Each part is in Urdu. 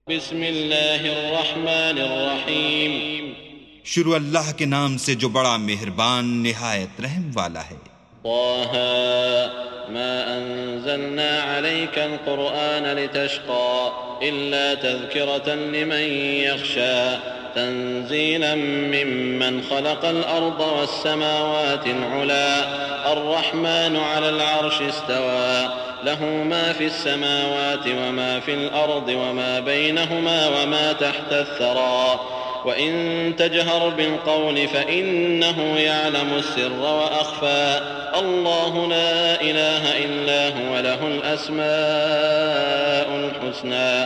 بسم اللہ الرحمن الرحیم شروع اللہ کے نام سے جو بڑا مہربان نہایت رحم والا ہے۔ طه ما انزلنا عليك القرآن لتشقى إلا تذكرة لمن يخشى تنزيلا ممن خلق الأرض والسماوات العلى الرحمن على العرش استوى له ما في السماوات وما في الأرض وما بينهما وما تحت الثرى وإن تجهر بالقول فإنه يعلم السر وأخفى الله لا إله إلا هو له الأسماء الحسنى۔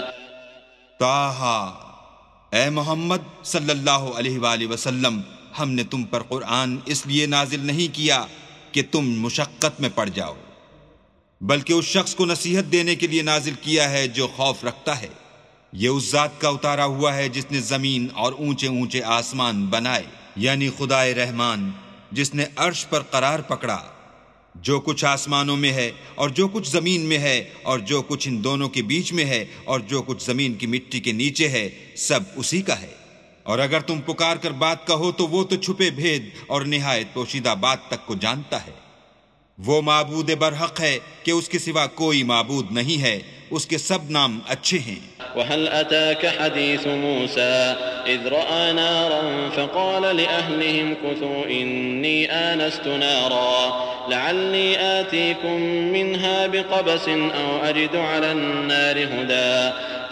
طه، اے محمد صلی اللہ علیہ وآلہ وسلم، ہم نے تم پر قرآن اس لیے نازل نہیں کیا کہ تم مشقت میں پڑ جاؤ، بلکہ اس شخص کو نصیحت دینے کے لیے نازل کیا ہے جو خوف رکھتا ہے۔ یہ اس ذات کا اتارا ہوا ہے جس نے زمین اور اونچے اونچے آسمان بنائے، یعنی خدائے رحمان جس نے عرش پر قرار پکڑا۔ جو کچھ آسمانوں میں ہے اور جو کچھ زمین میں ہے اور جو کچھ ان دونوں کے بیچ میں ہے اور جو کچھ زمین کی مٹی کے نیچے ہے، سب اسی کا ہے۔ اور اگر تم پکار کر بات کہو تو وہ تو چھپے بھید اور نہایت پوشیدہ بات تک کو جانتا ہے۔ وہ معبود برحق ہے کہ اس کے سوا کوئی معبود نہیں ہے، اس کے سب نام اچھے ہیں۔ وهل أتاك حديث موسى إذ رأى نارا فقال لأهلهم كثوا إني آنست نارا لعلي آتيكم منها بقبس أو أجد على النار هدى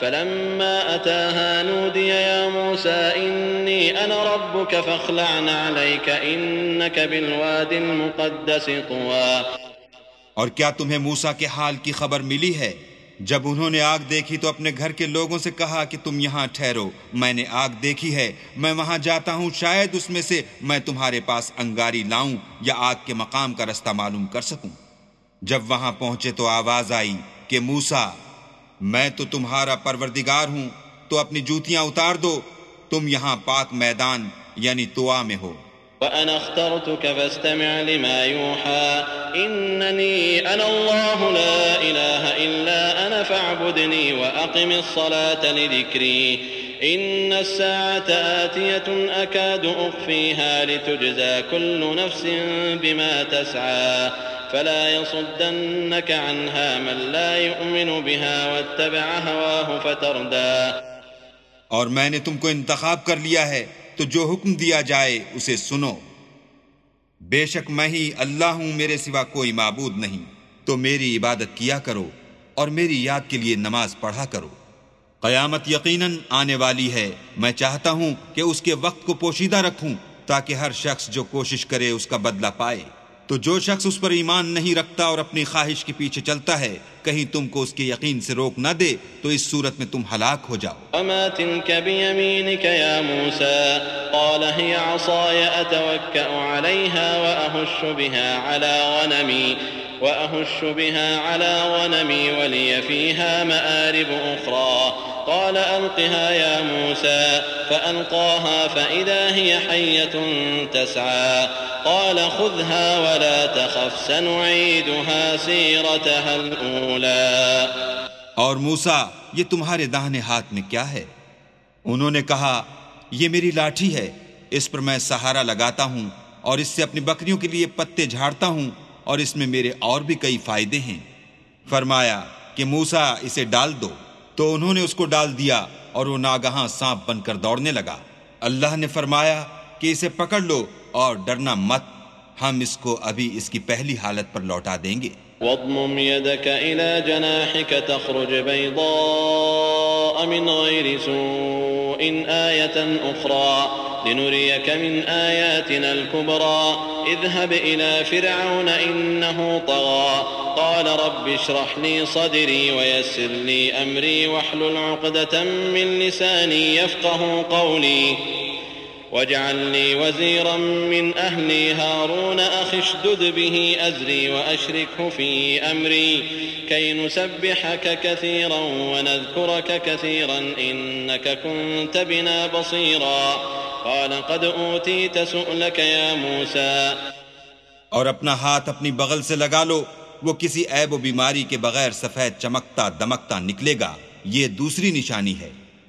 فلما أتاها نودي يا موسى إني أنا ربك فاخلع عليك إنك بالواد المقدس طوى۔ اور کیا تمہیں موسیٰ کے حال کی خبر ملی ہے؟ جب انہوں نے آگ دیکھی تو اپنے گھر کے لوگوں سے کہا کہ تم یہاں ٹھہرو، میں نے آگ دیکھی ہے، میں وہاں جاتا ہوں، شاید اس میں سے میں تمہارے پاس انگاری لاؤں یا آگ کے مقام کا رستہ معلوم کر سکوں۔ جب وہاں پہنچے تو آواز آئی کہ موسیٰ، میں تو تمہارا پروردگار ہوں، تو اپنی جوتیاں اتار دو، تم یہاں پاک میدان یعنی طوا میں ہو۔ وأنا اخترتك فاستمع لما يوحى إنني أنا الله لا إله إلا أنا فاعبدني وأقم الصلاة لذكري إن الساعة آتية أكاد أخفيها لتجزى كل نفس بما تسعى فلا يصدنك عنها من لا يؤمن بها واتبع هواه فتردى۔ اور میں نے تم کو انتخاب کر لیا ہے تو جو حکم دیا جائے اسے سنو۔ بے شک میں ہی اللہ ہوں، میرے سوا کوئی معبود نہیں، تو میری عبادت کیا کرو اور میری یاد کے لیے نماز پڑھا کرو۔ قیامت یقیناً آنے والی ہے، میں چاہتا ہوں کہ اس کے وقت کو پوشیدہ رکھوں تاکہ ہر شخص جو کوشش کرے اس کا بدلہ پائے۔ تو جو شخص اس پر ایمان نہیں رکھتا اور اپنی خواہش کے پیچھے چلتا ہے، کہیں تم کو اس کے یقین سے روک نہ دے تو اس صورت میں تم ہلاک ہو جاؤ۔ وما تلك بيمينك يا موسى قال هي عصاي أتوكأ عليها وأهش بها على غنمي ولي فيها مآرب أخرى قال ألقها يا موسى فألقاها فإذا هي حية تسعى قال خذها ولا تخف سنعيدها سيرتها الأولى۔ اور موسیٰ، یہ تمہارے داہنے ہاتھ میں کیا ہے؟ انہوں نے کہا، یہ میری لاٹھی ہے، اس پر میں سہارا لگاتا ہوں اور اس سے اپنی بکریوں کے لیے پتے جھاڑتا ہوں اور اس میں میرے اور بھی کئی فائدے ہیں۔ فرمایا کہ موسیٰ اسے ڈال دو، تو انہوں نے اس کو ڈال دیا اور وہ ناگہاں سانپ بن کر دوڑنے لگا۔ اللہ نے فرمایا کہ اسے پکڑ لو اور ڈرنا مت، ہم اس کو ابھی اس کی پہلی حالت پر لوٹا دیں گے۔ واضمم يدك إلى جناحك تخرج بيضاء من غير سوء آية أخرى لنريك من آياتنا الكبرى اذهب إلى فرعون إنه طغى قال رب اشرح لي صدري ويسر لي أمري واحلل عقدة من لساني يفقه قولي واجعل لي وزيرا من أهلي هارون أخي اشدد به أزري وأشركه في أمري كي نسبحك كثيرا ونذكرك كثيرا إنك كنت بنا بصيرا قال قد أوتيت سؤلك يا موسى۔ اور اپنا ہاتھ اپنی بغل سے لگا لو، وہ کسی عیب و بیماری کے بغیر سفید چمکتا دمکتا نکلے گا، یہ دوسری نشانی ہے۔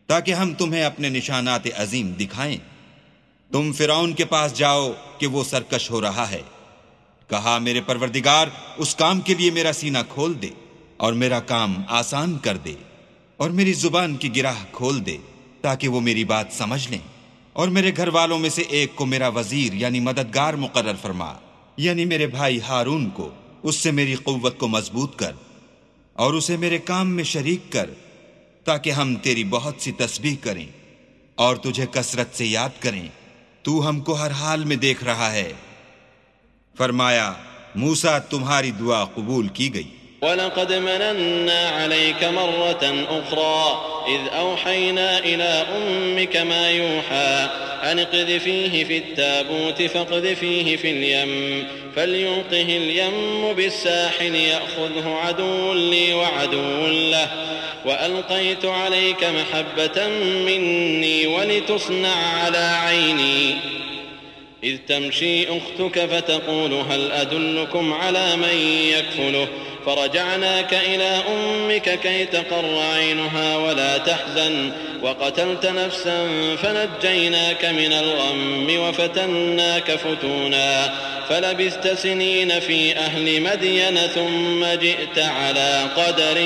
تاکہ ہم تمہیں اپنے نشانات عظیم دکھائیں۔ تم فرعون کے پاس جاؤ کہ وہ سرکش ہو رہا ہے۔ کہا میرے پروردگار اس کام کے لیے میرا سینہ کھول دے اور میرا کام آسان کر دے، اور میری زبان کی گرہ کھول دے تاکہ وہ میری بات سمجھ لیں، اور میرے گھر والوں میں سے ایک کو میرا وزیر یعنی مددگار مقرر فرما، یعنی میرے بھائی ہارون کو۔ اس سے میری قوت کو مضبوط کر اور اسے میرے کام میں شریک کر، تاکہ ہم تیری بہت سی تسبیح کریں اور تجھے کثرت سے یاد کریں۔ تو ہم کو ہر حال میں دیکھ رہا ہے۔ فرمایا موسیٰ تمہاری دعا قبول کی گئی۔ وَلَقَدْ مَنَنَّا عَلَيْكَ مَرَّةً أُخْرَى إِذْ أَوْحَيْنَا إِلَىٰ أُمِّكَ مَا يُوحَىٰ أَنِ اقْذِفِيهِ فِي التَّابُوتِ فَاقْذِفِيهِ فِي الْيَمِّ فَلْيُلْقِهِ الْيَمُّ بِالسَّاحِلِ يَأْخُذْهُ عَدُوٌّ لِّي وَعَدُوٌّ لَّهُ وَأَلْقَيْتُ عَلَيْكَ مَحَبَّةً مِّنِّي وَلِتُصْنَعَ عَلَىٰ عَيْنِي إذ تمشي أختك فتقول هل أدلكم على من يكفله فرجعناك إلى أمك كي تقر عينها ولا تحزن وقتلت نفسا فنجيناك من الغم وفتناك فتونا فلبثت سنين في أهل مدين ثم جئت على قدر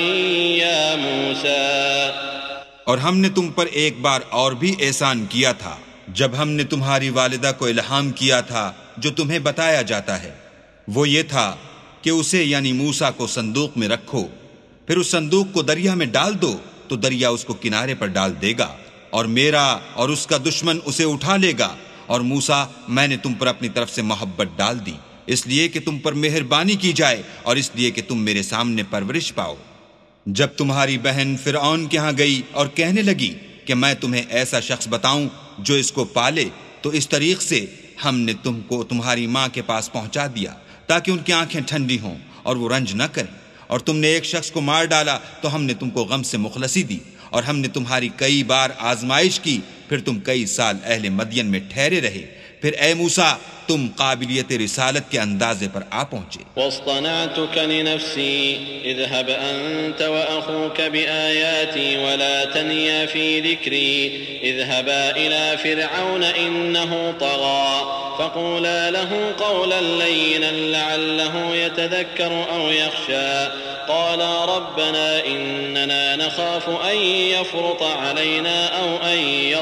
يا موسى۔ اور ہم نے تم پر ایک بار اور بھی احسان کیا تھا جب ہم نے تمہاری والدہ کو الہام کیا تھا جو تمہیں بتایا جاتا ہے۔ وہ یہ تھا کہ اسے یعنی موسیٰ کو صندوق میں رکھو، پھر اس صندوق کو دریا میں ڈال دو تو دریا اس کو کنارے پر ڈال دے گا، اور میرا اور اس کا دشمن اسے اٹھا لے گا۔ اور موسیٰ میں نے تم پر اپنی طرف سے محبت ڈال دی، اس لیے کہ تم پر مہربانی کی جائے اور اس لیے کہ تم میرے سامنے پرورش پاؤ۔ جب تمہاری بہن فرعون کے ہاں گئی اور کہنے لگی کہ میں تمہیں ایسا شخص بتاؤں جو اس کو پالے، تو اس طریق سے ہم نے تم کو تمہاری ماں کے پاس پہنچا دیا تاکہ ان کی آنکھیں ٹھنڈی ہوں اور وہ رنج نہ کریں۔ اور تم نے ایک شخص کو مار ڈالا تو ہم نے تم کو غم سے مخلصی دی، اور ہم نے تمہاری کئی بار آزمائش کی، پھر تم کئی سال اہل مدین میں ٹھہرے رہے۔ پھر اے موسیٰ تم قابلیت رسالت کے اندازے پر آ پہنچے۔ واصطنعتك لنفسي اذهب أنت وأخوك بآياتي ولا تنيا في ذكري اذهبا إلى فرعون إنه طغى فقولا له قولا لينا لعله يتذكر أو يخشى قالا ربنا إننا نخاف أن يفرط علينا أو أن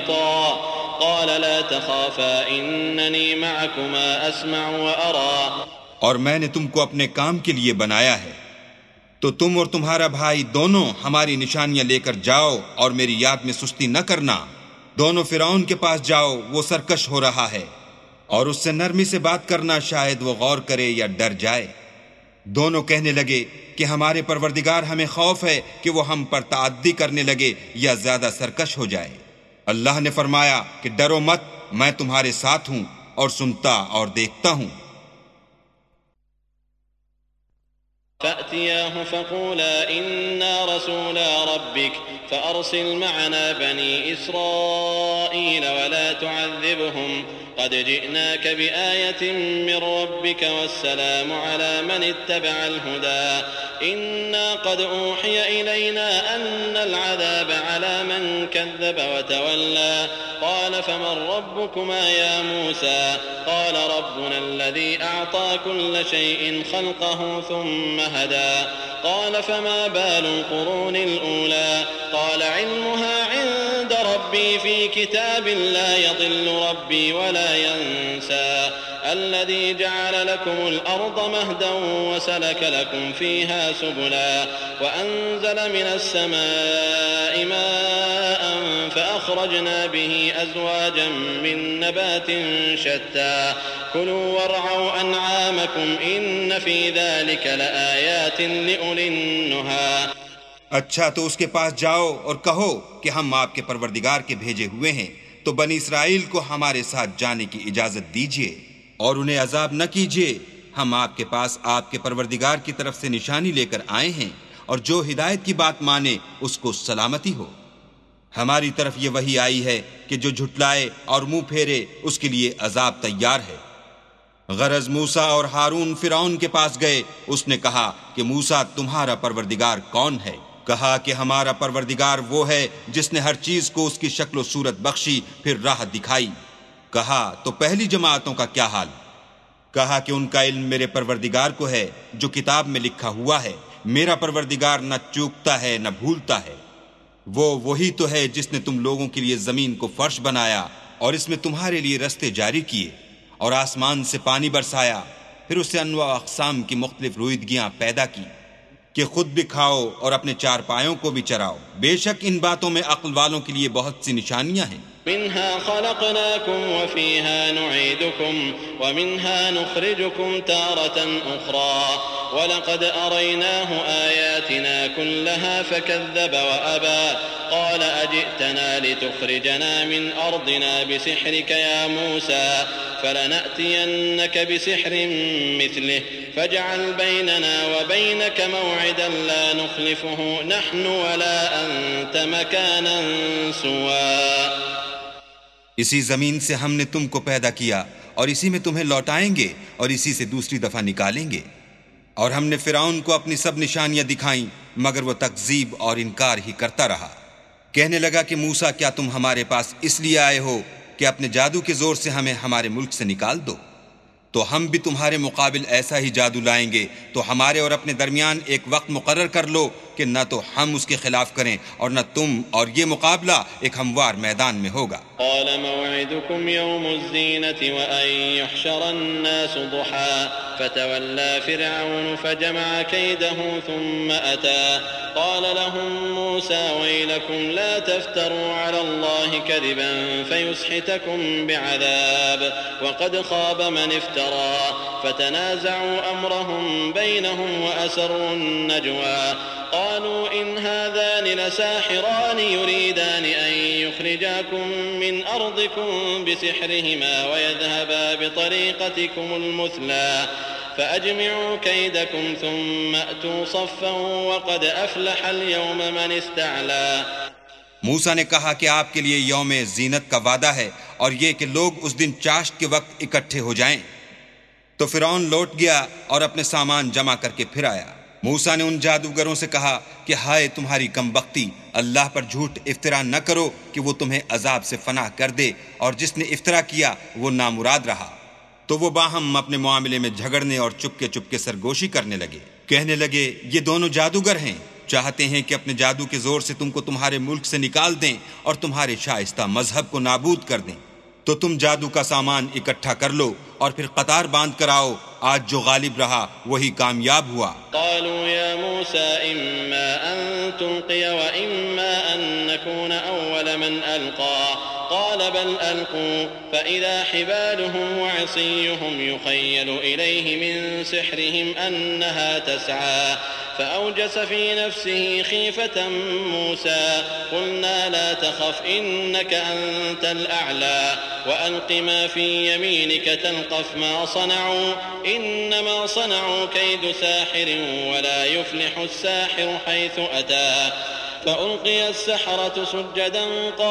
يطغى قال لا تخافا إنني معكما أسمع وأرى۔ اور میں نے تم کو اپنے کام کے لیے بنایا ہے، تو تم اور تمہارا بھائی دونوں ہماری نشانیاں لے کر جاؤ اور میری یاد میں سستی نہ کرنا۔ دونوں فرعون کے پاس جاؤ، وہ سرکش ہو رہا ہے، اور اس سے نرمی سے بات کرنا، شاید وہ غور کرے یا ڈر جائے۔ دونوں کہنے لگے کہ ہمارے پروردگار ہمیں خوف ہے کہ وہ ہم پر تعدی کرنے لگے یا زیادہ سرکش ہو جائے۔ اللہ نے فرمایا کہ ڈرو مت، میں تمہارے ساتھ ہوں اور سنتا اور دیکھتا ہوں۔ فأتياه فقولا إنا رسولا ربك فأرسل معنا بني إسرائيل ولا تعذبهم قد جئناك بآية من ربك والسلام على من اتبع الهدى إنا قد أوحي إلينا أن العذاب على من كذب وتولى قال فمن ربكما يا موسى قال ربنا الذي أعطى كل شيء خلقه ثم هدى قال فما بال القرون الأولى قال علمها عند ربي في كتاب لا يضل ربي ولا ينسى الذي جعل لكم الأرض مهدا وسلك لكم فيها سبلا وأنزل من السماء ماء فأخرجنا به أزواجا من نبات شتى كلوا وارعوا أنعامكم إن في ذلك لآيات لأولي النهى۔ اچھا تو اس کے پاس جاؤ اور کہو کہ ہم آپ کے پروردگار کے بھیجے ہوئے ہیں، تو بنی اسرائیل کو ہمارے ساتھ جانے کی اجازت دیجیے اور انہیں عذاب نہ کیجیے۔ ہم آپ کے پاس آپ کے پروردگار کی طرف سے نشانی لے کر آئے ہیں، اور جو ہدایت کی بات مانے اس کو سلامتی ہو۔ ہماری طرف یہ وحی آئی ہے کہ جو جھٹلائے اور منہ پھیرے اس کے لیے عذاب تیار ہے۔ غرض موسیٰ اور ہارون فرعون کے پاس گئے، اس نے کہا کہ موسیٰ تمہارا پروردگار کون ہے؟ کہا کہ ہمارا پروردگار وہ ہے جس نے ہر چیز کو اس کی شکل و صورت بخشی پھر راہ دکھائی۔ کہا تو پہلی جماعتوں کا کیا حال؟ کہا کہ ان کا علم میرے پروردگار کو ہے جو کتاب میں لکھا ہوا ہے۔ میرا پروردگار نہ چوکتا ہے نہ بھولتا ہے۔ وہی تو ہے جس نے تم لوگوں کے لیے زمین کو فرش بنایا اور اس میں تمہارے لیے رستے جاری کیے اور آسمان سے پانی برسایا، پھر اس سے انواع اقسام کی مختلف رویدگیاں پیدا کی کہ خود بھی کھاؤ اور اپنے چار پایوں کو بھی چراؤ۔ بے شک ان باتوں میں عقل والوں کے لیے بہت سی نشانیاں ہیں۔ منها خلقناكم وفيها نعيدكم ومنها نخرجكم تارة أخرى ولقد أريناه آياتنا كلها فكذب وأبى قال أجئتنا لتخرجنا من أرضنا بسحرك يا موسى فلنأتينك بسحر مثله فاجعل بيننا وبينك موعدا لا نخلفه نحن ولا أنت مكانا سوى۔ اسی زمین سے ہم نے تم کو پیدا کیا اور اسی میں تمہیں لوٹائیں گے اور اسی سے دوسری دفعہ نکالیں گے۔ اور ہم نے فرعون کو اپنی سب نشانیاں دکھائیں مگر وہ تکذیب اور انکار ہی کرتا رہا۔ کہنے لگا کہ موسیٰ کیا تم ہمارے پاس اس لیے آئے ہو کہ اپنے جادو کے زور سے ہمیں ہمارے ملک سے نکال دو؟ تو ہم بھی تمہارے مقابل ایسا ہی جادو لائیں گے، تو ہمارے اور اپنے درمیان ایک وقت مقرر کر لو کہ نہ تو ہم اس کے خلاف کریں اور نہ تم، اور یہ مقابلہ ایک ہموار میدان میں ہوگا۔ قال موعدكم يوم الزينة وأن يحشر الناس ضحى فتولى فرعون فجمع كيده ثم أتى قال لهم موسى ويلكم لا تفتروا على الله كذبا فيسحتكم بعذاب وقد خاب من افترى فتنازعوا أمرهم بينهم وأسروا النجوى قالوا إن هذان لساحران يريدان أن يخرجاكم من أرضكم بسحرهما ويذهبا بطريقتكم المثلى فأجمعوا كيدكم ثم أتوا صفا وقد أفلح اليوم من استعلى۔ موسیٰ نے کہا کہ آپ کے لیے یوم زینت کا وعدہ ہے اور یہ کہ لوگ اس دن چاشت کے وقت اکٹھے ہو جائیں۔ تو فرعون لوٹ گیا اور اپنے سامان جمع کر کے پھر آیا۔ موسیٰ نے ان جادوگروں سے کہا کہ ہائے تمہاری کم بختی، اللہ پر جھوٹ افطرا نہ کرو کہ وہ تمہیں عذاب سے فنا کر دے، اور جس نے افطرا کیا وہ نامراد رہا۔ تو وہ باہم اپنے معاملے میں جھگڑنے اور چپکے سرگوشی کرنے لگے۔ کہنے لگے یہ دونوں جادوگر ہیں، چاہتے ہیں کہ اپنے جادو کے زور سے تم کو تمہارے ملک سے نکال دیں اور تمہارے شائستہ مذہب کو نابود کر دیں۔ تو تم جادو کا سامان اکٹھا کر لو اور پھر قطار باندھ کر آؤ، آج جو غالب رہا وہی کامیاب ہوا۔ قالوا يا موسى إما أن تلقي وإما أن نكون أول من ألقى قال بل ألقوا فإذا حبالهم وعصيهم يخيل إليه من سحرهم أنها تسعى فأوجس في نفسه خيفة موسى قلنا لا تخف إنك أنت الأعلى وألق ما في يمينك تلقف ما صنعوا إنما صنعوا كيد ساحر ولا يفلح الساحر حيث أتى فألقي السحرة سجدا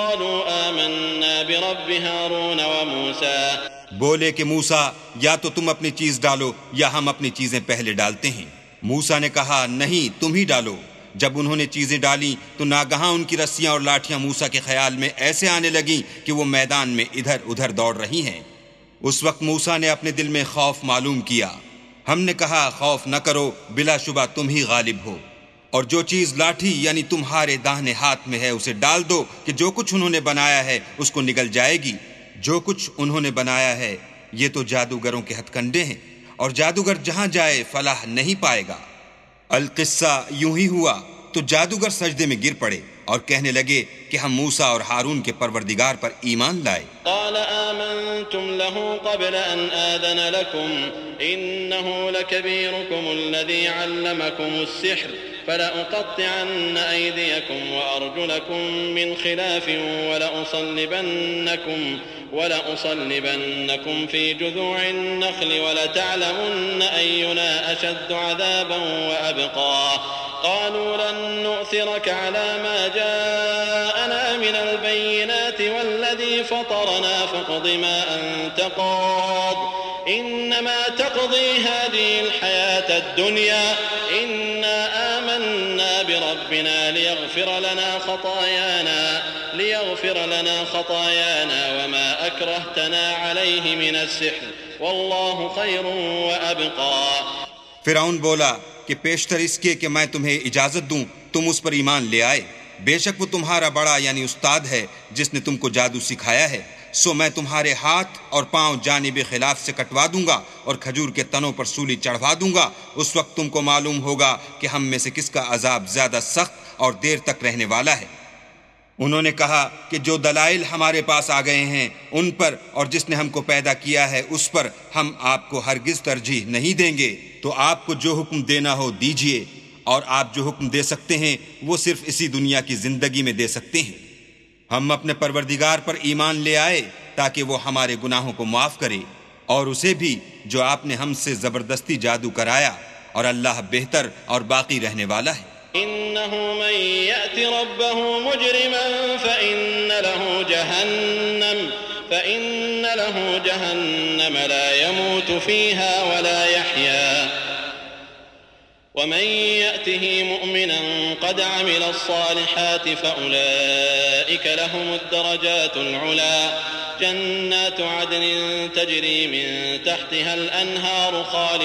قالوا آمنا برب هارون وموسى۔ بولے کہ موسیٰ یا تو تم اپنی چیز ڈالو یا ہم اپنی چیزیں پہلے ڈالتے ہیں۔ موسیٰ نے کہا نہیں تم ہی ڈالو۔ جب انہوں نے چیزیں ڈالی تو ناگہاں ان کی رسیاں اور لاٹھیاں موسیٰ کے خیال میں ایسے آنے لگیں کہ وہ میدان میں ادھر ادھر دوڑ رہی ہیں۔ اس وقت موسیٰ نے اپنے دل میں خوف معلوم کیا۔ ہم نے کہا خوف نہ کرو، بلا شبہ تم ہی غالب ہو، اور جو چیز لاٹھی یعنی تمہارے داہنے ہاتھ میں ہے اسے ڈال دو کہ جو کچھ انہوں نے بنایا ہے اس کو نگل جائے گی۔ جو کچھ انہوں نے بنایا ہے یہ تو جادوگروں کے ہتھ کنڈے ہیں، اور جادوگر جہاں جائے فلاح نہیں پائے گا۔ القصہ یوں ہی ہوا تو جادوگر سجدے میں گر پڑے اور کہنے لگے کہ ہم موسیٰ اور ہارون کے پروردگار پر ایمان لائے۔ قال آمنتم له قبل أن آذن لكم إنه لكبيركم الذي علمكم السحر فلأقطعن أيديكم وأرجلكم من خلاف ولأصلبنكم في جذوع النخل ولتعلمن أينا أشد عذابا وأبقى قالوا لن نؤثرك على ما جاءنا من البينات والذي فطرنا فاقض ما أنت قاض إنما تقضي هذه الحياة الدنيا إنا آمنا ربنا ليغفر لنا خطايانا وما أكرهتنا عليه من السحر والله خير وأبقى. فرعون بولا کہ پیشتر اس کے کہ میں تمہیں اجازت دوں تم اس پر ایمان لے آئے، بے شک وہ تمہارا بڑا یعنی استاد ہے جس نے تم کو جادو سکھایا ہے، سو میں تمہارے ہاتھ اور پاؤں جانب خلاف سے کٹوا دوں گا اور کھجور کے تنوں پر سولی چڑھوا دوں گا، اس وقت تم کو معلوم ہوگا کہ ہم میں سے کس کا عذاب زیادہ سخت اور دیر تک رہنے والا ہے۔ انہوں نے کہا کہ جو دلائل ہمارے پاس آ گئے ہیں ان پر اور جس نے ہم کو پیدا کیا ہے اس پر ہم آپ کو ہرگز ترجیح نہیں دیں گے، تو آپ کو جو حکم دینا ہو دیجئے، اور آپ جو حکم دے سکتے ہیں وہ صرف اسی دنیا کی زندگی میں دے سکتے ہیں۔ ہم اپنے پروردگار پر ایمان لے آئے تاکہ وہ ہمارے گناہوں کو معاف کرے، اور اسے بھی جو آپ نے ہم سے زبردستی جادو کرایا، اور اللہ بہتر اور باقی رہنے والا ہے۔ إنه من يأت ربه مجرما فإن له جهنم لا يموت فيها ولا يحيا ومن يأته مؤمنا قد عمل الصالحات فأولئك لهم الدرجات العلى جنات عدن تجري من تحتها الأنهار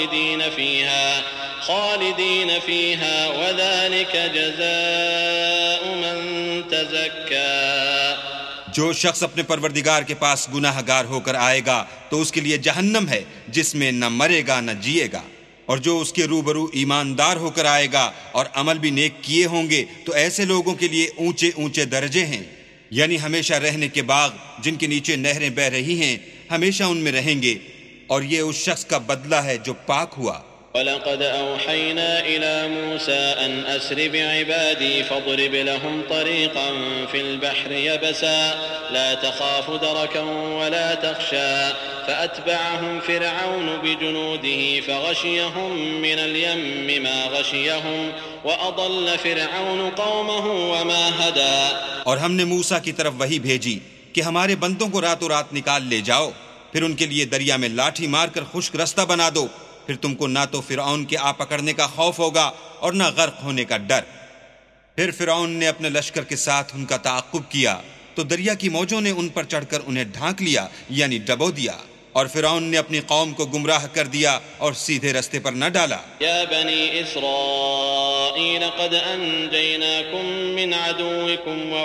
خالدين فيها وذلك جزاء من تزكى۔ جو شخص اپنے پروردگار کے پاس گناہ گار ہو کر آئے گا تو اس کے لیے جہنم ہے جس میں نہ مرے گا نہ جیے گا، اور جو اس کے روبرو ایماندار ہو کر آئے گا اور عمل بھی نیک کیے ہوں گے تو ایسے لوگوں کے لیے اونچے اونچے درجے ہیں، یعنی ہمیشہ رہنے کے باغ جن کے نیچے نہریں بہ رہی ہیں، ہمیشہ ان میں رہیں گے، اور یہ اس شخص کا بدلہ ہے جو پاک ہوا۔ وَلَقَدْ أَوْحَيْنَا إِلَى مُوسَىٰ أَنْ أَسْرِ بِعِبَادِي فَاضْرِبْ لَهُمْ طَرِيقًا فِي الْبَحْرِ يَبَسًا لَا تَخَافُ دَرَكًا وَلَا تَخْشَىٰ فَأَتْبَعَهُمْ فِرْعَوْنُ بِجُنُودِهِ فَغَشِيَهُم مِّنَ الْيَمِّ مَا غَشِيَهُمْ وَأَضَلَّ فِرْعَوْنُ قَوْمَهُ وَمَا هَدَىٰ۔ اور ہم نے موسیٰ کی طرف وحی بھیجی کہ ہمارے بندوں کو راتوں رات نکال لے جاؤ، پھر ان کے لیے دریا میں لاٹھی مار کر خشک رستہ بنا دو، پھر تم کو نہ تو فرعون کے آ پکڑنے کا خوف ہوگا اور نہ غرق ہونے کا ڈر۔ پھر فرعون نے اپنے لشکر کے ساتھ ان کا تعاقب کیا تو دریا کی موجوں نے ان پر چڑھ کر انہیں ڈھانک لیا یعنی ڈبو دیا، اور فرعون نے اپنی قوم کو گمراہ کر دیا اور سیدھے رستے پر نہ ڈالا۔ یا بنی اسرائیل قد انجیناکم من عدوکم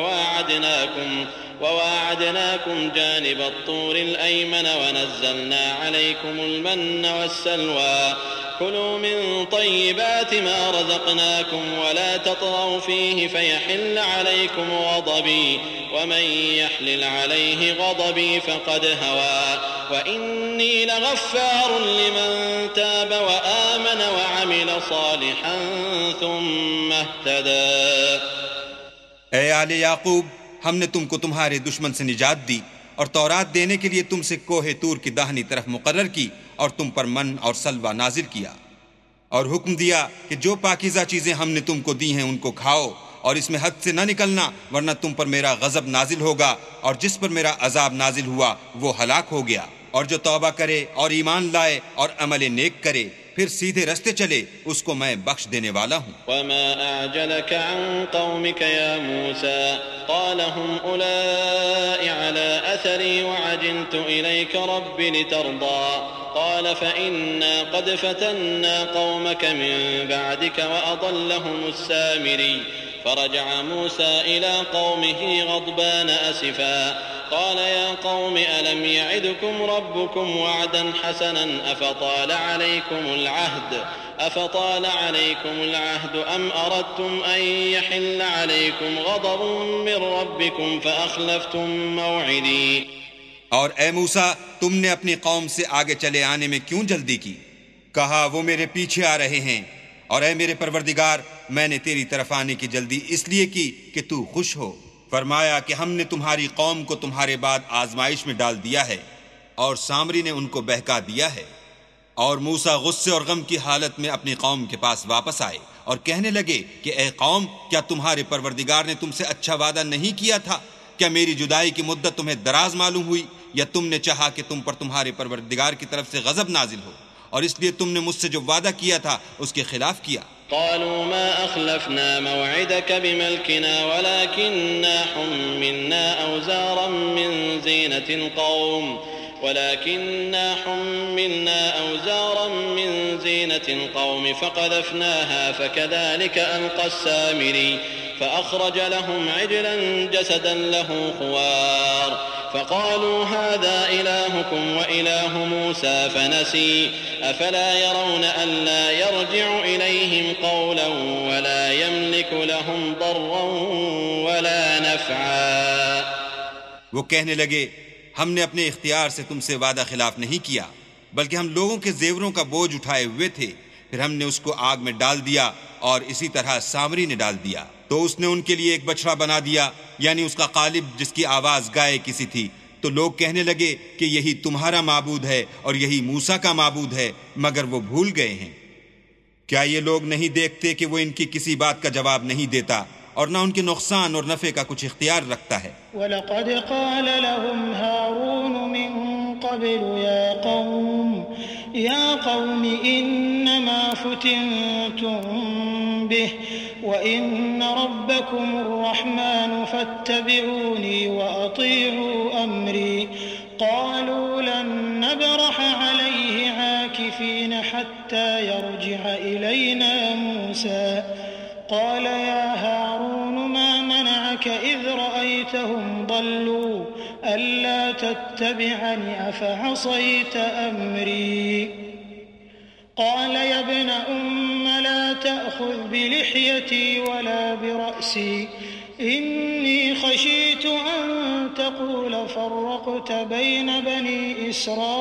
وواعدناكم جانب الطور الأيمن ونزلنا عليكم المن والسلوى كلوا من طيبات ما رزقناكم ولا تطغوا فيه فيحل عليكم غضبي ومن يحلل عليه غضبي فقد هوى وإني لغفار لمن تاب وآمن وعمل صالحا ثم اهتدى۔ اے آل یعقوب، ہم نے تم کو تمہارے دشمن سے نجات دی اور تورات دینے کے لیے تم سے کوہ طور کی داہنی طرف مقرر کی اور تم پر من اور سلوہ نازل کیا، اور حکم دیا کہ جو پاکیزہ چیزیں ہم نے تم کو دی ہیں ان کو کھاؤ، اور اس میں حد سے نہ نکلنا ورنہ تم پر میرا غضب نازل ہوگا، اور جس پر میرا عذاب نازل ہوا وہ ہلاک ہو گیا۔ اور جو توبہ کرے اور ایمان لائے اور عمل نیک کرے پھر سیدھے رستے چلے اس کو میں بخش دینے والا ہوں۔ وما أعجلك عن قومك يا موسى قال هم أولئك على أثري وعجلت إليك رب لترضى قال فإنا قد فتنا قومك من بعدك وأضلهم السامري فرجع موسى إلى قومه غضبان أسفا قال يا قوم ألم يعدكم ربكم وعدا حسنا أفطال عليكم العهد أم أردتم أن يحل عليكم غضب من ربكم فأخلفتم موعدي۔ اور اے موسیٰ، تم نے اپنی قوم سے آگے چلے آنے میں کیوں جلدی کی؟ کہا وہ میرے پیچھے آ رہے ہیں، اور اے میرے پروردگار، میں نے تیری طرف آنے کی جلدی اس لیے کی کہ تو خوش ہو۔ فرمایا کہ ہم نے تمہاری قوم کو تمہارے بعد آزمائش میں ڈال دیا ہے اور سامری نے ان کو بہکا دیا ہے۔ اور موسیٰ غصے اور غم کی حالت میں اپنی قوم کے پاس واپس آئے اور کہنے لگے کہ اے قوم، کیا تمہارے پروردگار نے تم سے اچھا وعدہ نہیں کیا تھا؟ کیا میری جدائی کی مدت تمہیں دراز معلوم ہوئی، یا تم نے چاہا کہ تم پر تمہارے پروردگار کی طرف سے غضب نازل ہو اور اس لیے تم نے مجھ سے جو وعدہ کیا تھا اس کے خلاف کیا؟ قالوا ما أخلفنا موعدك بملكنا ولكننا حملنا أوزارا من زينة القوم فقذفناها فكذلك ألقى السامري فأخرج لهم عجلا جسدا له خوار فقالوا هذا إلهكم وإله موسى فنسي أفلا يرون ألا يرجع إليهم قولا ولا يملك لهم ضرا ولا نفعا. وہ کہنے لگے ہم نے اپنے اختیار سے تم سے وعدہ خلاف نہیں کیا بلکہ ہم لوگوں کے زیوروں کا بوجھ اٹھائے ہوئے تھے، پھر ہم نے اس کو آگ میں ڈال دیا اور اسی طرح سامری نے ڈال دیا تو اس نے ان کے لیے ایک بچڑا بنا دیا، یعنی اس کا قالب جس کی آواز گائے کسی تھی. تو لوگ کہنے لگے کہ یہی تمہارا معبود ہے اور یہی موسیٰ کا معبود ہے، مگر وہ بھول گئے ہیں. کیا یہ لوگ نہیں دیکھتے کہ وہ ان کی کسی بات کا جواب نہیں دیتا اور نہ ان کے نقصان اور نفع کا کچھ اختیار رکھتا ہے؟ وَلَقَدْ قَالَ لَهُمْ هَارُونُ مِن قَبْلُ يَا قَوْمِ إِنَّمَا فُتِنْتُمْ بِهِ وَإِنَّ رَبَّكُمُ الرَّحْمَنُ فَاتَّبِعُونِي وَأَطِيعُوا أَمْرِي قَالُوا لَن نَّبْرَحَ عَلَيْهِ عَاكِفِينَ حَتَّى يَرْجِعَ إِلَيْنَا مُوسَى قال يا هارون ما منعك إذ رأيتهم ضلوا ألا تتبعني أفعصيت أمري قال يا ابن لا تأخذ بلحيتي ولا برأسي إني خشيت أن تقول فرقت بين بني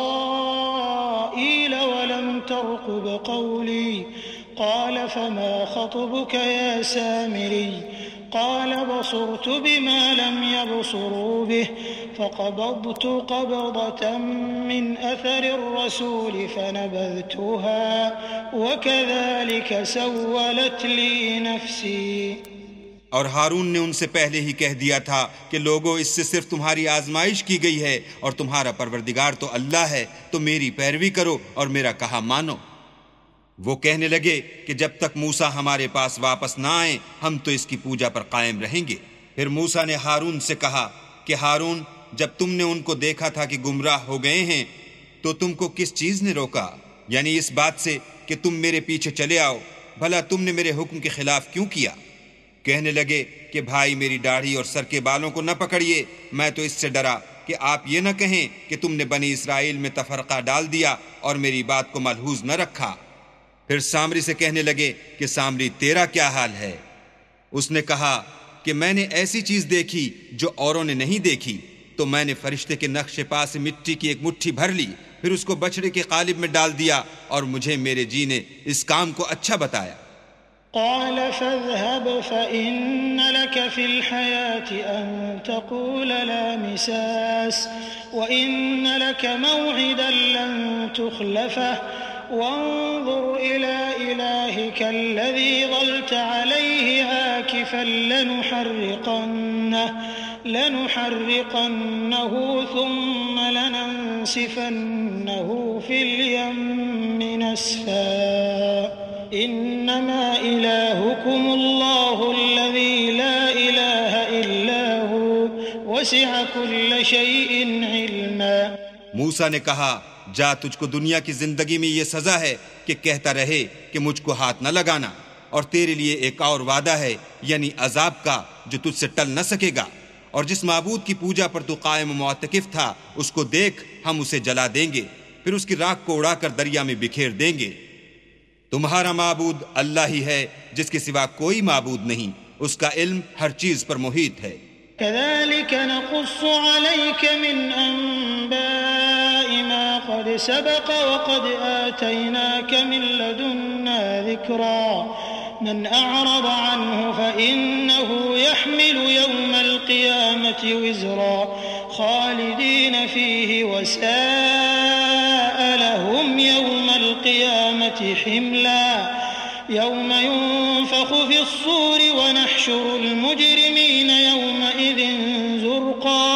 إسرائيل ولم ترقب قولي قال فما خطبك يا سامري قال بصرت بما لم يبصروا به فقبضت قبضة من أثر الرسول فنبذتها وكذلك سولت لي نفسي. اور ہارون نے ان سے پہلے ہی کہہ دیا تھا کہ لوگوں اس سے صرف تمہاری آزمائش کی گئی ہے اور تمہارا پروردگار تو اللہ ہے، تو میری پیروی کرو اور میرا کہا مانو. وہ کہنے لگے کہ جب تک موسیٰ ہمارے پاس واپس نہ آئیں ہم تو اس کی پوجا پر قائم رہیں گے. پھر موسیٰ نے ہارون سے کہا کہ ہارون، جب تم نے ان کو دیکھا تھا کہ گمراہ ہو گئے ہیں تو تم کو کس چیز نے روکا، یعنی اس بات سے کہ تم میرے پیچھے چلے آؤ، بھلا تم نے میرے حکم کے خلاف کیوں کیا؟ کہنے لگے کہ بھائی میری داڑھی اور سر کے بالوں کو نہ پکڑیے، میں تو اس سے ڈرا کہ آپ یہ نہ کہیں کہ تم نے بنی اسرائیل میں تفرقہ ڈال دیا اور میری بات کو ملحوظ نہ رکھا. پھر سامری سے کہنے لگے کہ سامری تیرا کیا حال ہے؟ اس نے کہا کہ میں نے ایسی چیز دیکھی جو اوروں نے نہیں دیکھی، تو میں نے فرشتے کے نقش پا سے مٹی کی ایک مٹھی بھر لی، پھر اس کو بچڑے کے قالب میں ڈال دیا اور مجھے میرے جی نے اس کام کو اچھا بتایا. قال فاذهب فإن لك في الحياة أن تقول لا مساس وإن لك موعدا لن تخلفه وانظر إلى إلهك الذي ظلت عليه عاكفا لنحرقنه ثم لننسفنه في اليم نسفا إنما إلهكم الله الذي لا إله إلا هو وسع كل شيء علما. موسیٰ نے کہا جا، تجھ کو دنیا کی زندگی میں یہ سزا ہے کہ کہتا رہے کہ مجھ کو ہاتھ نہ لگانا، اور تیرے لیے ایک اور وعدہ ہے یعنی عذاب کا جو تجھ سے ٹل نہ سکے گا. اور جس معبود کی پوجا پر تو قائم و معتکف تھا اس کو دیکھ، ہم اسے جلا دیں گے، پھر اس کی راکھ کو اڑا کر دریا میں بکھیر دیں گے. تمہارا معبود اللہ ہی ہے جس کے سوا کوئی معبود نہیں، اس کا علم ہر چیز پر محیط ہے. كذلك نقص عليك من أنباء ما قد سبق وقد آتيناك من لدنا ذكرا من أعرض عنه فإنه يحمل يوم القيامة وزرا خالدين فيه وساء لهم يوم القيامة حملا يوم ينفخ في الصور ونحشر المجرمين يومئذ زرقا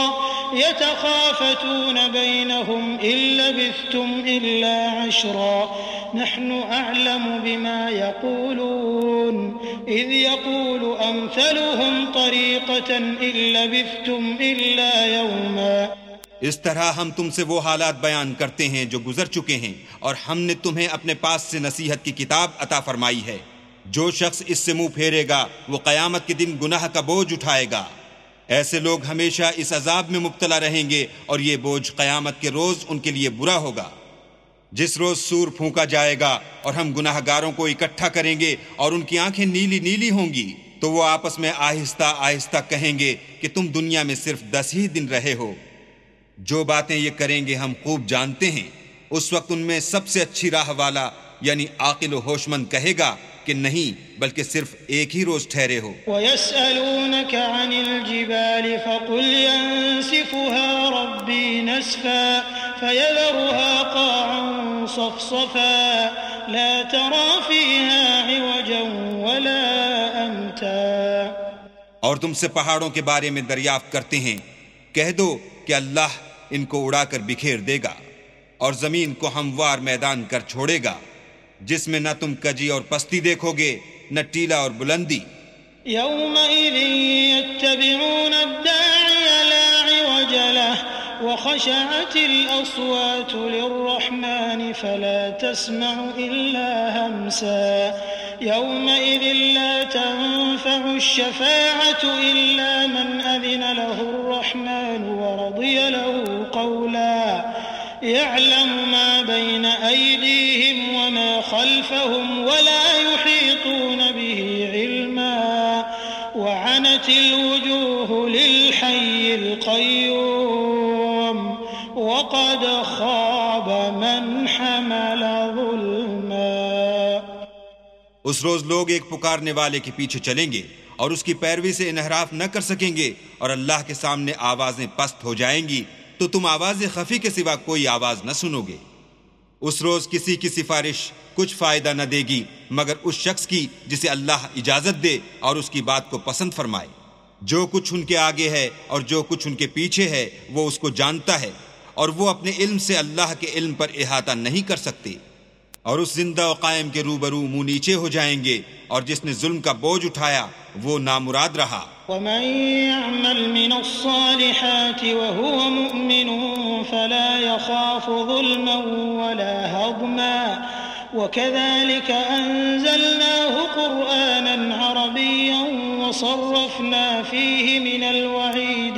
يتخافتون بينهم إن لبثتم إلا عشرا نحن أعلم بما يقولون إذ يقول أمثلهم طريقة إن لبثتم إلا يوما. اس طرح ہم تم سے وہ حالات بیان کرتے ہیں جو گزر چکے ہیں، اور ہم نے تمہیں اپنے پاس سے نصیحت کی کتاب عطا فرمائی ہے۔ جو شخص اس سے منہ پھیرے گا وہ قیامت کے دن گناہ کا بوجھ اٹھائے گا۔ ایسے لوگ ہمیشہ اس عذاب میں مبتلا رہیں گے، اور یہ بوجھ قیامت کے روز ان کے لیے برا ہوگا۔ جس روز سور پھونکا جائے گا اور ہم گناہ گاروں کو اکٹھا کریں گے اور ان کی آنکھیں نیلی نیلی ہوں گی، تو وہ آپس میں آہستہ آہستہ کہیں گے کہ تم دنیا میں صرف 10 ہی دن رہے ہو۔ جو باتیں یہ کریں گے ہم خوب جانتے ہیں۔ اس وقت ان میں سب سے اچھی راہ والا یعنی عاقل و ہوش مند کہے گا کہ نہیں، بلکہ صرف ایک ہی روز ٹھہرے ہو۔ وَيَسْأَلُونَكَ عَنِ الْجِبَالِ فَقُلْ يَنسِفُهَا رَبِّي نَسْفًا فَيَذَرُهَا قَاعًا صَفْصَفًا لَا تَرَى فِيهَا عِوَجًا وَلَا أَمْتًا۔ اور تم سے پہاڑوں کے بارے میں دریافت کرتے ہیں، کہہ دو کہ اللہ ان کو اڑا کر بکھیر دے گا، اور زمین کو ہموار میدان کر چھوڑے گا، جس میں نہ تم کجی اور پستی دیکھو گے، نہ ٹیلا اور بلندی۔ يومئذ يتبعون الداعي لا عوج له وخشعت الأصوات للرحمن فلا تسمع إلا همسا يومئذ لا تنفع الشفاعة إلا من أذن له الرحمن ورضي له قولا يعلم ما بين أيديهم وما خلفهم ولا يحيطون به علما وعنت الوجوه للحي القيوم وقد خاب من حمل ظلما۔ اس روز لوگ ایک پکارنے والے کے پیچھے چلیں گے اور اس کی پیروی سے انحراف نہ کر سکیں گے، اور اللہ کے سامنے آوازیں پست ہو جائیں گی تو تم آواز خفی کے سوا کوئی آواز نہ سنو گے۔ اس روز کسی کی سفارش کچھ فائدہ نہ دے گی مگر اس شخص کی جسے اللہ اجازت دے اور اس کی بات کو پسند فرمائے۔ جو کچھ ان کے آگے ہے اور جو کچھ ان کے پیچھے ہے وہ اس کو جانتا ہے، اور وہ اپنے علم سے اللہ کے علم پر احاطہ نہیں کر سکتے۔ اور اس زندہ و قائم کے روبرو منہ نیچے ہو جائیں گے، اور جس نے ظلم کا بوجھ اٹھایا وہ نامراد رہا۔ ومن يعمل من الصالحات وهو مؤمن فلا يخاف ظلما ولا هضما وكذلك أنزلناه قرآنا عربيا وصرفنا فيه من الوعيد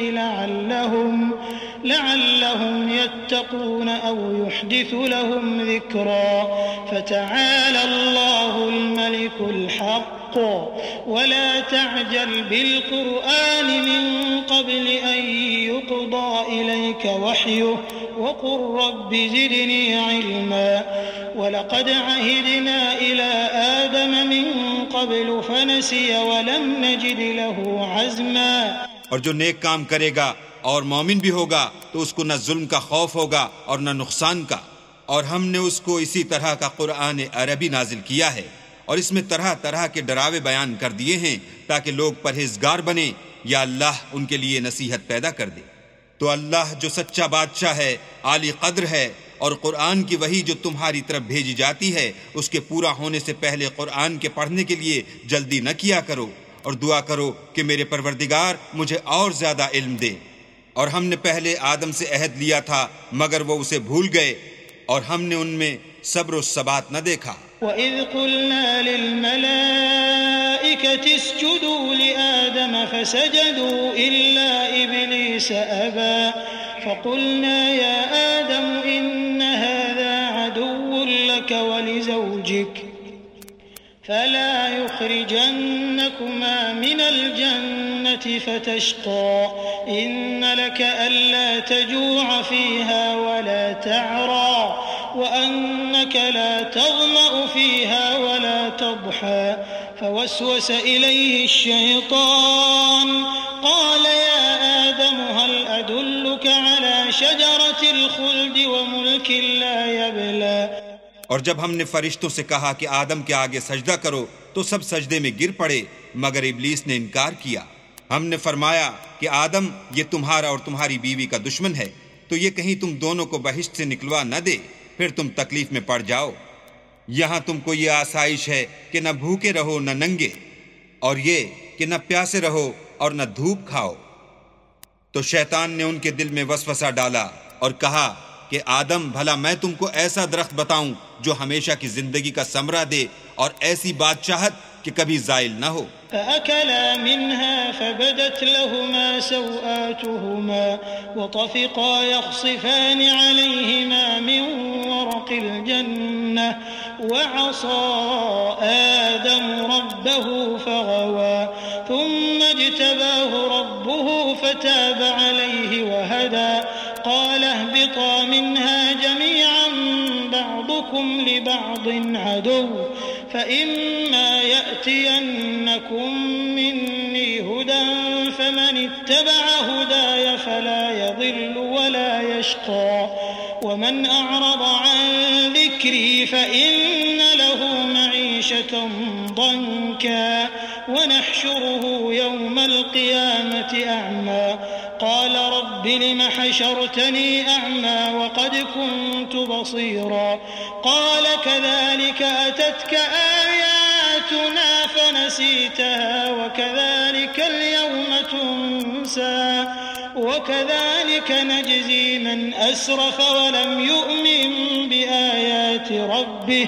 لعلهم يتقون أو يحدث لهم ذكرا فتعالى الله الملك الحق ولا تعجل بالقرآن من قبل أن يقضى إليك وحيه وقل رب زدني علما ولقد عهدنا إلى آدم من قبل فنسي ولم نجد له عزما۔ اور جو نیک کام کرے گا اور مومن بھی ہوگا تو اس کو نہ ظلم کا خوف ہوگا اور نہ نقصان کا۔ اور ہم نے اس کو اسی طرح کا قرآن عربی نازل کیا ہے، اور اس میں طرح طرح کے ڈراوے بیان کر دیے ہیں تاکہ لوگ پرہیزگار بنیں یا اللہ ان کے لیے نصیحت پیدا کر دے۔ تو اللہ جو سچا بادشاہ ہے، عالی قدر ہے، اور قرآن کی وحی جو تمہاری طرف بھیجی جاتی ہے اس کے پورا ہونے سے پہلے قرآن کے پڑھنے کے لیے جلدی نہ کیا کرو، اور دعا کرو کہ میرے پروردگار مجھے اور زیادہ علم دے۔ اور ہم نے پہلے آدم سے عہد لیا تھا مگر وہ اسے بھول گئے، اور ہم نے ان میں صبر و ثبات نہ دیکھا۔ وَإِذْ قُلْنَا لِلْمَلَائِكَةِ اسْجُدُوا لِآدَمَ فَسَجَدُوا إِلَّا إِبْلِيسَ أَبَى فَقُلْنَا يَا آدَمُ إِنَّ هَذَا عَدُوٌّ لَكَ وَلِزَوْجِكَ فلا يخرجنكما من الجنة فتشقى إن لك ألا تجوع فيها ولا تعرى وأنك لا تظمأ فيها ولا تضحى فوسوس إليه الشيطان قال يا آدم هل أدلك على شجرة الخلد وملك لا يبلى۔ اور جب ہم نے فرشتوں سے کہا کہ آدم کے آگے سجدہ کرو تو سب سجدے میں گر پڑے مگر ابلیس نے انکار کیا۔ ہم نے فرمایا کہ آدم یہ تمہارا اور تمہاری بیوی کا دشمن ہے، تو یہ کہیں تم دونوں کو بہشت سے نکلوا نہ دے، پھر تم تکلیف میں پڑ جاؤ۔ یہاں تم کو یہ آسائش ہے کہ نہ بھوکے رہو نہ ننگے، اور یہ کہ نہ پیاسے رہو اور نہ دھوپ کھاؤ۔ تو شیطان نے ان کے دل میں وسوسہ ڈالا اور کہا کہ آدم بھلا میں تم کو ایسا درخت بتاؤں جو ہمیشہ کی زندگی کا ثمرہ دے اور ایسی بادشاہت کہ کبھی زائل نہ ہو۔ فأكلا منها فبدت لهما سوآتهما وطفقا يخصفان عليهما من ورق الجنة وعصى آدم ربه فغوى ثم اجتباه ربه فتاب عليه وهدى قال اهبطا منها جميعا بعضكم لبعض عدو فإما يأتينكم مني هدى فمن اتبع هداي فلا يضل ولا يشقى ومن أعرض عن ذكري فإن له معيشة ضنكا ونحشره يوم القيامة أعمى قال رب لم حشرتني أعمى وقد كنت بصيرا قال كذلك أتتك آياتنا فنسيتها وكذلك اليوم تنسى وكذلك نجزي من أسرف ولم يؤمن بآيات ربه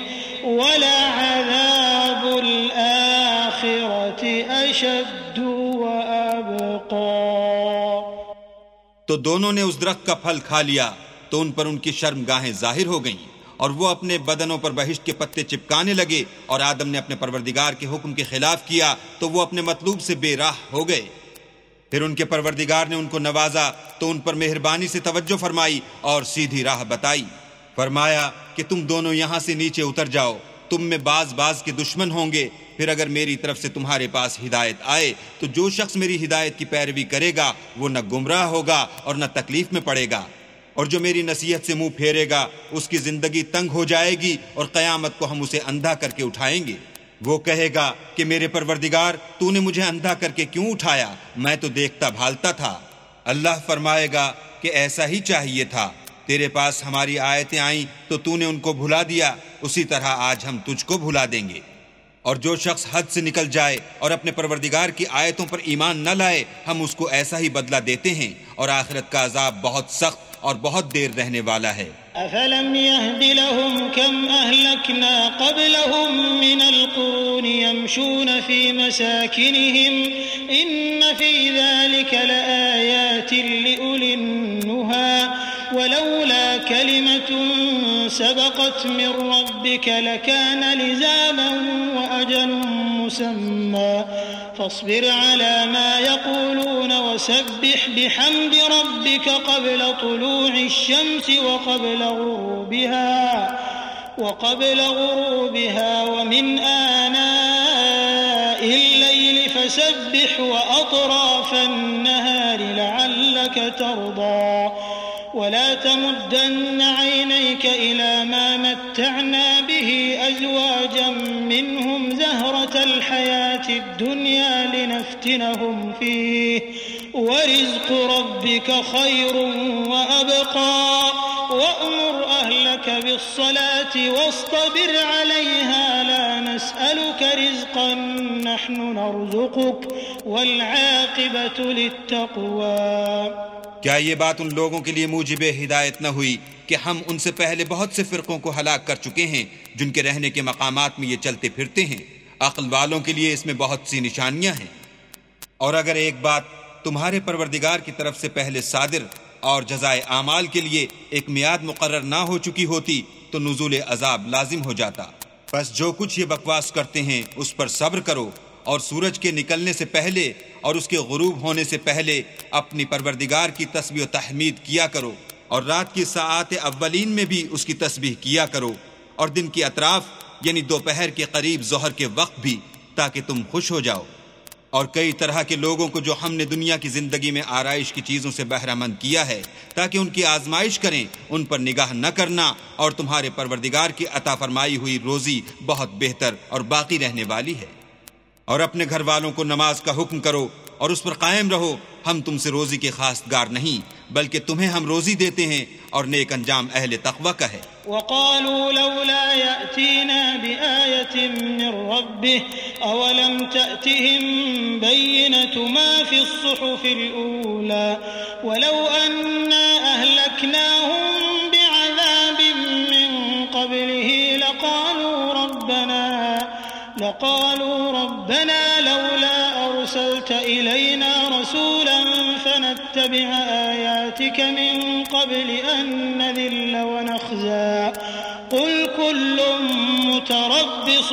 ولعذاب الآخرة أشد وأبقى۔ تو دونوں نے اس درخت کا پھل کھا لیا تو ان پر ان کی شرم گاہیں ظاہر ہو گئیں اور وہ اپنے بدنوں پر بہشت کے پتے چپکانے لگے، اور آدم نے اپنے پروردگار کے حکم کے خلاف کیا تو وہ اپنے مطلوب سے بے راہ ہو گئے۔ پھر ان کے پروردگار نے ان کو نوازا تو ان پر مہربانی سے توجہ فرمائی اور سیدھی راہ بتائی۔ فرمایا کہ تم دونوں یہاں سے نیچے اتر جاؤ، تم میں بعض کے دشمن ہوں گے، پھر اگر میری طرف سے تمہارے پاس ہدایت آئے تو جو شخص میری ہدایت کی پیروی کرے گا وہ نہ گمراہ ہوگا اور نہ تکلیف میں پڑے گا، اور جو میری نصیحت سے منہ پھیرے گا اس کی زندگی تنگ ہو جائے گی اور قیامت کو ہم اسے اندھا کر کے اٹھائیں گے۔ وہ کہے گا کہ میرے پروردگار تو نے مجھے اندھا کر کے کیوں اٹھایا، میں تو دیکھتا بھالتا تھا۔ اللہ فرمائے گا کہ ایسا ہی چاہیے تھا، تیرے پاس ہماری آیتیں آئیں تو تو نے ان کو بھلا دیا، اسی طرح آج ہم تجھ کو بھلا دیں گے۔ اور جو شخص حد سے نکل جائے اور اپنے پروردگار کی آیتوں پر ایمان نہ لائے ہم اس کو ایسا ہی بدلہ دیتے ہیں، اور آخرت کا عذاب بہت سخت اور بہت دیر رہنے والا ہے۔ أفلم يهد لهم كم أهلكنا قبلهم من القرون يمشون في مساكنهم إن في ذلك لآيات لأولي النهى ولولا كلمة سبقت من ربك لكان لزاما وأجل مسمى فاصبر على ما يقولون وسبح بحمد ربك قبل طلوع الشمس وقبل غروبها ومن آناء الليل فسبح وأطراف النهار لعلك ترضى ولا تمدن عينيك إلى ما متعنا به أزواجا منهم زهرة الحياة الدنيا لنفتنهم فيه ورزق ربك خير وأبقى وأمر أهلك بالصلاة واصطبر عليها لا نسألك رزقا نحن نرزقك والعاقبة للتقوى۔ کیا یہ بات ان لوگوں کے لیے موجب ہدایت نہ ہوئی کہ ہم ان سے پہلے بہت سے فرقوں کو ہلاک کر چکے ہیں جن کے رہنے کے مقامات میں یہ چلتے پھرتے ہیں؟ عقل والوں کے لیے اس میں بہت سی نشانیاں ہیں۔ اور اگر ایک بات تمہارے پروردگار کی طرف سے پہلے صادر اور جزائے اعمال کے لیے ایک میعاد مقرر نہ ہو چکی ہوتی تو نزول عذاب لازم ہو جاتا۔ بس جو کچھ یہ بکواس کرتے ہیں اس پر صبر کرو، اور سورج کے نکلنے سے پہلے اور اس کے غروب ہونے سے پہلے اپنی پروردگار کی تسبیح و تحمید کیا کرو، اور رات کی ساعات اولین میں بھی اس کی تسبیح کیا کرو، اور دن کی اطراف یعنی دوپہر کے قریب ظہر کے وقت بھی، تاکہ تم خوش ہو جاؤ۔ اور کئی طرح کے لوگوں کو جو ہم نے دنیا کی زندگی میں آرائش کی چیزوں سے بہرہ مند کیا ہے تاکہ ان کی آزمائش کریں، ان پر نگاہ نہ کرنا، اور تمہارے پروردگار کی عطا فرمائی ہوئی روزی بہت بہتر اور باقی رہنے والی ہے۔ اور اپنے گھر والوں کو نماز کا حکم کرو اور اس پر قائم رہو، ہم تم سے روزی کے خواستگار نہیں، بلکہ تمہیں ہم روزی دیتے ہیں، اور نیک انجام اہل تقوی کا ہے۔ وقالوا لولا يأتينا بآية من ربه أولم تأتهم بينة ما في الصحف الأولى ولو أنا أهلكناهم بعذاب من قبله لقالوا ربنا لولا أرسلت إلينا رسولا فنتبع آياتك من قبل أن نذل ونخزى قل كل متربص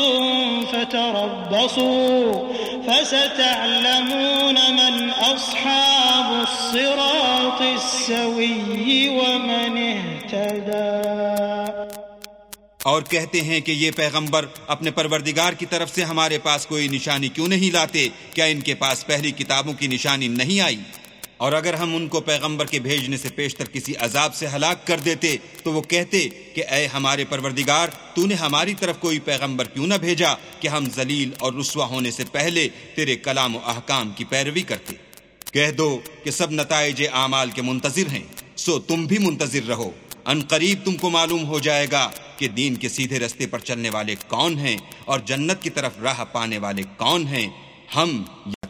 فتربصوا فستعلمون من أصحاب الصراط السوي ومن اهتدى۔ اور کہتے ہیں کہ یہ پیغمبر اپنے پروردگار کی طرف سے ہمارے پاس کوئی نشانی کیوں نہیں لاتے؟ کیا ان کے پاس پہلی کتابوں کی نشانی نہیں آئی؟ اور اگر ہم ان کو پیغمبر کے بھیجنے سے پیشتر کسی عذاب سے ہلاک کر دیتے تو وہ کہتے کہ اے ہمارے پروردگار، تو نے ہماری طرف کوئی پیغمبر کیوں نہ بھیجا کہ ہم ذلیل اور رسوا ہونے سے پہلے تیرے کلام و احکام کی پیروی کرتے۔ کہہ دو کہ سب نتائج اعمال کے منتظر ہیں، سو تم بھی منتظر رہو، ان قریب تم کو معلوم ہو جائے گا کہ دین کے سیدھے رستے پر چلنے والے کون ہیں اور جنت کی طرف راہ پانے والے کون ہیں۔ ہم